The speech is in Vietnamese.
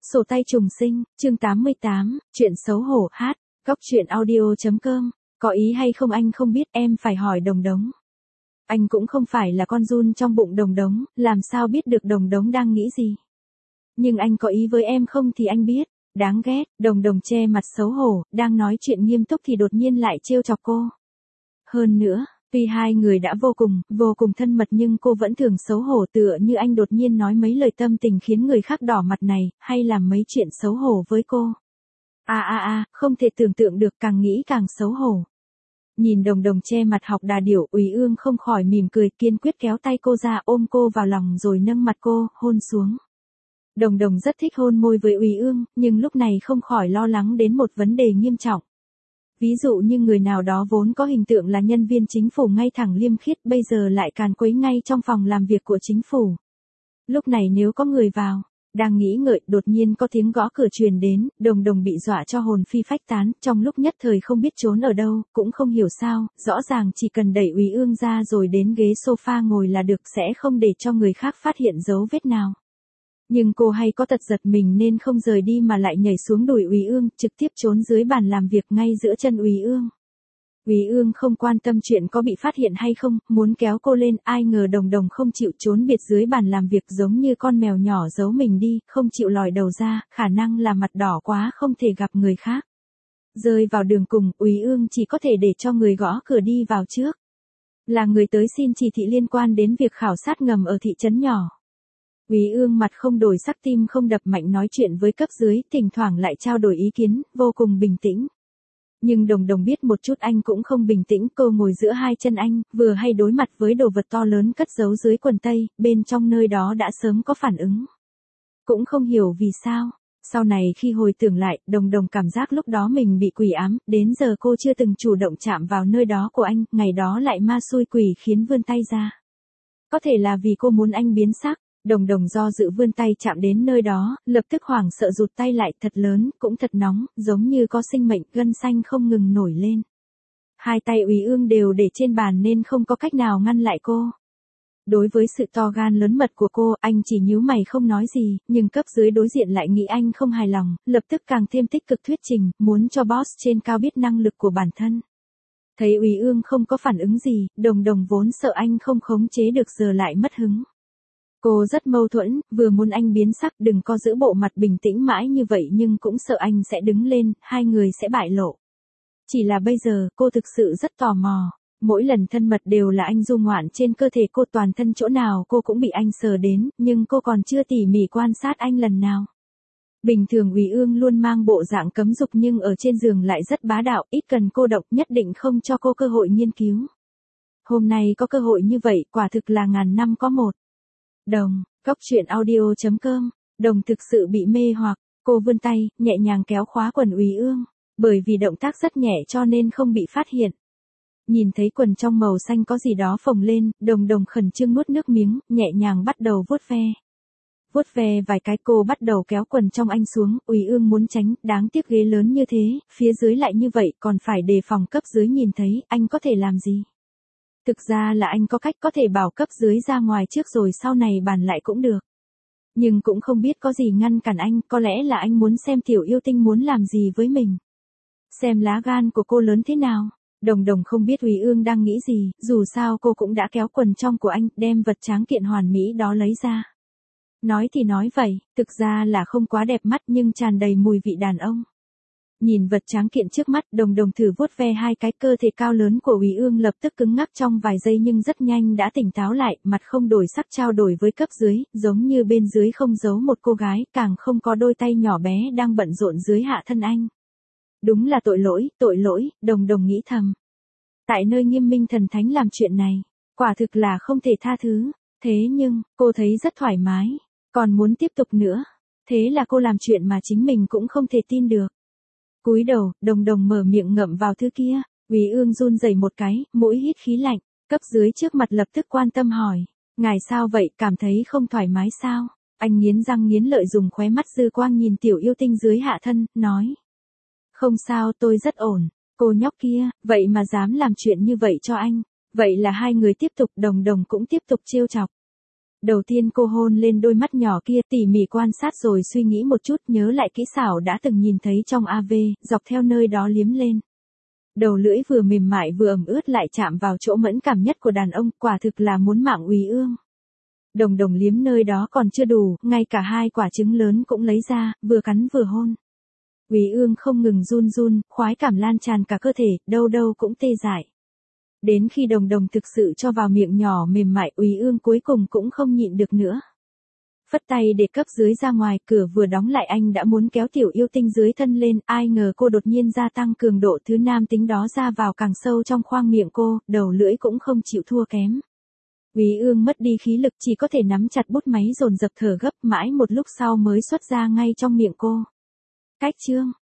Sổ tay trùng sinh, chương 88, chuyện xấu hổ hát, góc chuyện audio.com, có ý hay không anh không biết em phải hỏi Đồng Đống. Anh cũng không phải là con giun trong bụng Đồng Đống, làm sao biết được Đồng Đống đang nghĩ gì. Nhưng anh có ý với em không thì anh biết, đáng ghét, Đồng Đồng che mặt xấu hổ, đang nói chuyện nghiêm túc thì đột nhiên lại trêu chọc cô. Hơn nữa, tuy hai người đã vô cùng thân mật nhưng cô vẫn thường xấu hổ tựa như anh đột nhiên nói mấy lời tâm tình khiến người khác đỏ mặt này, hay làm mấy chuyện xấu hổ với cô. Không thể tưởng tượng được, càng nghĩ càng xấu hổ. Nhìn Đồng Đồng che mặt học đà điểu, Úy Ương không khỏi mỉm cười, kiên quyết kéo tay cô ra, ôm cô vào lòng rồi nâng mặt cô, hôn xuống. Đồng Đồng rất thích hôn môi với Úy Ương, nhưng lúc này không khỏi lo lắng đến một vấn đề nghiêm trọng. Ví dụ như người nào đó vốn có hình tượng là nhân viên chính phủ ngay thẳng liêm khiết, bây giờ lại càn quấy ngay trong phòng làm việc của chính phủ. Lúc này nếu có người vào, đang nghĩ ngợi, đột nhiên có tiếng gõ cửa truyền đến, Đồng Đồng bị dọa cho hồn phi phách tán, trong lúc nhất thời không biết trốn ở đâu, cũng không hiểu sao, rõ ràng chỉ cần đẩy Úy Ương ra rồi đến ghế sofa ngồi là được, sẽ không để cho người khác phát hiện dấu vết nào. Nhưng cô hay có tật giật mình nên không rời đi mà lại nhảy xuống đùi Úy Ương, trực tiếp trốn dưới bàn làm việc ngay giữa chân Úy Ương. Úy Ương không quan tâm chuyện có bị phát hiện hay không, muốn kéo cô lên, ai ngờ Đồng Đồng không chịu, trốn biệt dưới bàn làm việc giống như con mèo nhỏ giấu mình đi, không chịu lòi đầu ra, khả năng là mặt đỏ quá không thể gặp người khác. Rơi vào đường cùng, Úy Ương chỉ có thể để cho người gõ cửa đi vào trước. Là người tới xin chỉ thị liên quan đến việc khảo sát ngầm ở thị trấn nhỏ. Úy Ương mặt không đổi sắc, tim không đập mạnh, nói chuyện với cấp dưới, thỉnh thoảng lại trao đổi ý kiến, vô cùng bình tĩnh. Nhưng Đồng Đồng biết một chút anh cũng không bình tĩnh, cô ngồi giữa hai chân anh, vừa hay đối mặt với đồ vật to lớn cất giấu dưới quần tây, bên trong nơi đó đã sớm có phản ứng. Cũng không hiểu vì sao, sau này khi hồi tưởng lại, Đồng Đồng cảm giác lúc đó mình bị quỷ ám, đến giờ cô chưa từng chủ động chạm vào nơi đó của anh, ngày đó lại ma xui quỷ khiến vươn tay ra. Có thể là vì cô muốn anh biến sắc. Đồng Đồng do dự vươn tay chạm đến nơi đó, lập tức hoảng sợ rụt tay lại, thật lớn, cũng thật nóng, giống như có sinh mệnh, gân xanh không ngừng nổi lên. Hai tay Úy Ương đều để trên bàn nên không có cách nào ngăn lại cô. Đối với sự to gan lớn mật của cô, anh chỉ nhíu mày không nói gì, nhưng cấp dưới đối diện lại nghĩ anh không hài lòng, lập tức càng thêm tích cực thuyết trình, muốn cho boss trên cao biết năng lực của bản thân. Thấy Úy Ương không có phản ứng gì, Đồng Đồng vốn sợ anh không khống chế được giờ lại mất hứng. Cô rất mâu thuẫn, vừa muốn anh biến sắc, đừng có giữ bộ mặt bình tĩnh mãi như vậy, nhưng cũng sợ anh sẽ đứng lên, hai người sẽ bại lộ. Chỉ là bây giờ, cô thực sự rất tò mò. Mỗi lần thân mật đều là anh du ngoạn trên cơ thể cô, toàn thân chỗ nào cô cũng bị anh sờ đến, nhưng cô còn chưa tỉ mỉ quan sát anh lần nào. Bình thường Úy Ương luôn mang bộ dạng cấm dục nhưng ở trên giường lại rất bá đạo, ít cần cô động, nhất định không cho cô cơ hội nghiên cứu. Hôm nay có cơ hội như vậy, quả thực là ngàn năm có một. Góc chuyện audio.com, Đồng thực sự bị mê hoặc, cô vươn tay, nhẹ nhàng kéo khóa quần Úy Ương, bởi vì động tác rất nhẹ cho nên không bị phát hiện. Nhìn thấy quần trong màu xanh có gì đó phồng lên, Đồng Đồng khẩn trương nuốt nước miếng, nhẹ nhàng bắt đầu vuốt ve. Vuốt ve vài cái cô bắt đầu kéo quần trong anh xuống, Úy Ương muốn tránh, đáng tiếc ghế lớn như thế, phía dưới lại như vậy, còn phải đề phòng cấp dưới nhìn thấy, anh có thể làm gì? Thực ra là anh có cách có thể bảo cấp dưới ra ngoài trước rồi sau này bàn lại cũng được. Nhưng cũng không biết có gì ngăn cản anh, có lẽ là anh muốn xem tiểu yêu tinh muốn làm gì với mình. Xem lá gan của cô lớn thế nào. Đồng Đồng không biết Úy Ương đang nghĩ gì, dù sao cô cũng đã kéo quần trong của anh, đem vật tráng kiện hoàn mỹ đó lấy ra. Nói thì nói vậy, thực ra là không quá đẹp mắt nhưng tràn đầy mùi vị đàn ông. Nhìn vật tráng kiện trước mắt, Đồng Đồng thử vuốt ve hai cái, cơ thể cao lớn của Úy Ương lập tức cứng ngắc trong vài giây nhưng rất nhanh đã tỉnh táo lại, mặt không đổi sắc trao đổi với cấp dưới, giống như bên dưới không giấu một cô gái, càng không có đôi tay nhỏ bé đang bận rộn dưới hạ thân anh. Đúng là tội lỗi, Đồng Đồng nghĩ thầm. Tại nơi nghiêm minh thần thánh làm chuyện này, quả thực là không thể tha thứ, thế nhưng, cô thấy rất thoải mái, còn muốn tiếp tục nữa. Thế là cô làm chuyện mà chính mình cũng không thể tin được. Cúi đầu, Đồng Đồng mở miệng ngậm vào thứ kia, Úy Ương run rẩy một cái, mũi hít khí lạnh, cấp dưới trước mặt lập tức quan tâm hỏi, ngài sao vậy, cảm thấy không thoải mái sao? Anh nghiến răng nghiến lợi dùng khóe mắt dư quang nhìn tiểu yêu tinh dưới hạ thân, nói. Không sao, tôi rất ổn. Cô nhóc kia, vậy mà dám làm chuyện như vậy cho anh. Vậy là hai người tiếp tục, Đồng Đồng cũng tiếp tục trêu chọc. Đầu tiên cô hôn lên đôi mắt nhỏ kia, tỉ mỉ quan sát rồi suy nghĩ một chút, nhớ lại kỹ xảo đã từng nhìn thấy trong AV, dọc theo nơi đó liếm lên. Đầu lưỡi vừa mềm mại vừa ẩm ướt lại chạm vào chỗ mẫn cảm nhất của đàn ông, quả thực là muốn mạng Úy Ương. Đồng Đồng liếm nơi đó còn chưa đủ, ngay cả 2 quả trứng lớn cũng lấy ra, vừa cắn vừa hôn. Úy Ương không ngừng run run, khoái cảm lan tràn cả cơ thể, đâu đâu cũng tê dại. Đến khi Đồng Đồng thực sự cho vào miệng nhỏ mềm mại, Úy Ương cuối cùng cũng không nhịn được nữa. Phất tay để cấp dưới ra ngoài, cửa vừa đóng lại anh đã muốn kéo tiểu yêu tinh dưới thân lên, ai ngờ cô đột nhiên gia tăng cường độ thứ nam tính đó ra vào càng sâu trong khoang miệng cô, đầu lưỡi cũng không chịu thua kém. Úy Ương mất đi khí lực, chỉ có thể nắm chặt bút máy dồn dập thở gấp, mãi một lúc sau mới xuất ra ngay trong miệng cô. Cách chương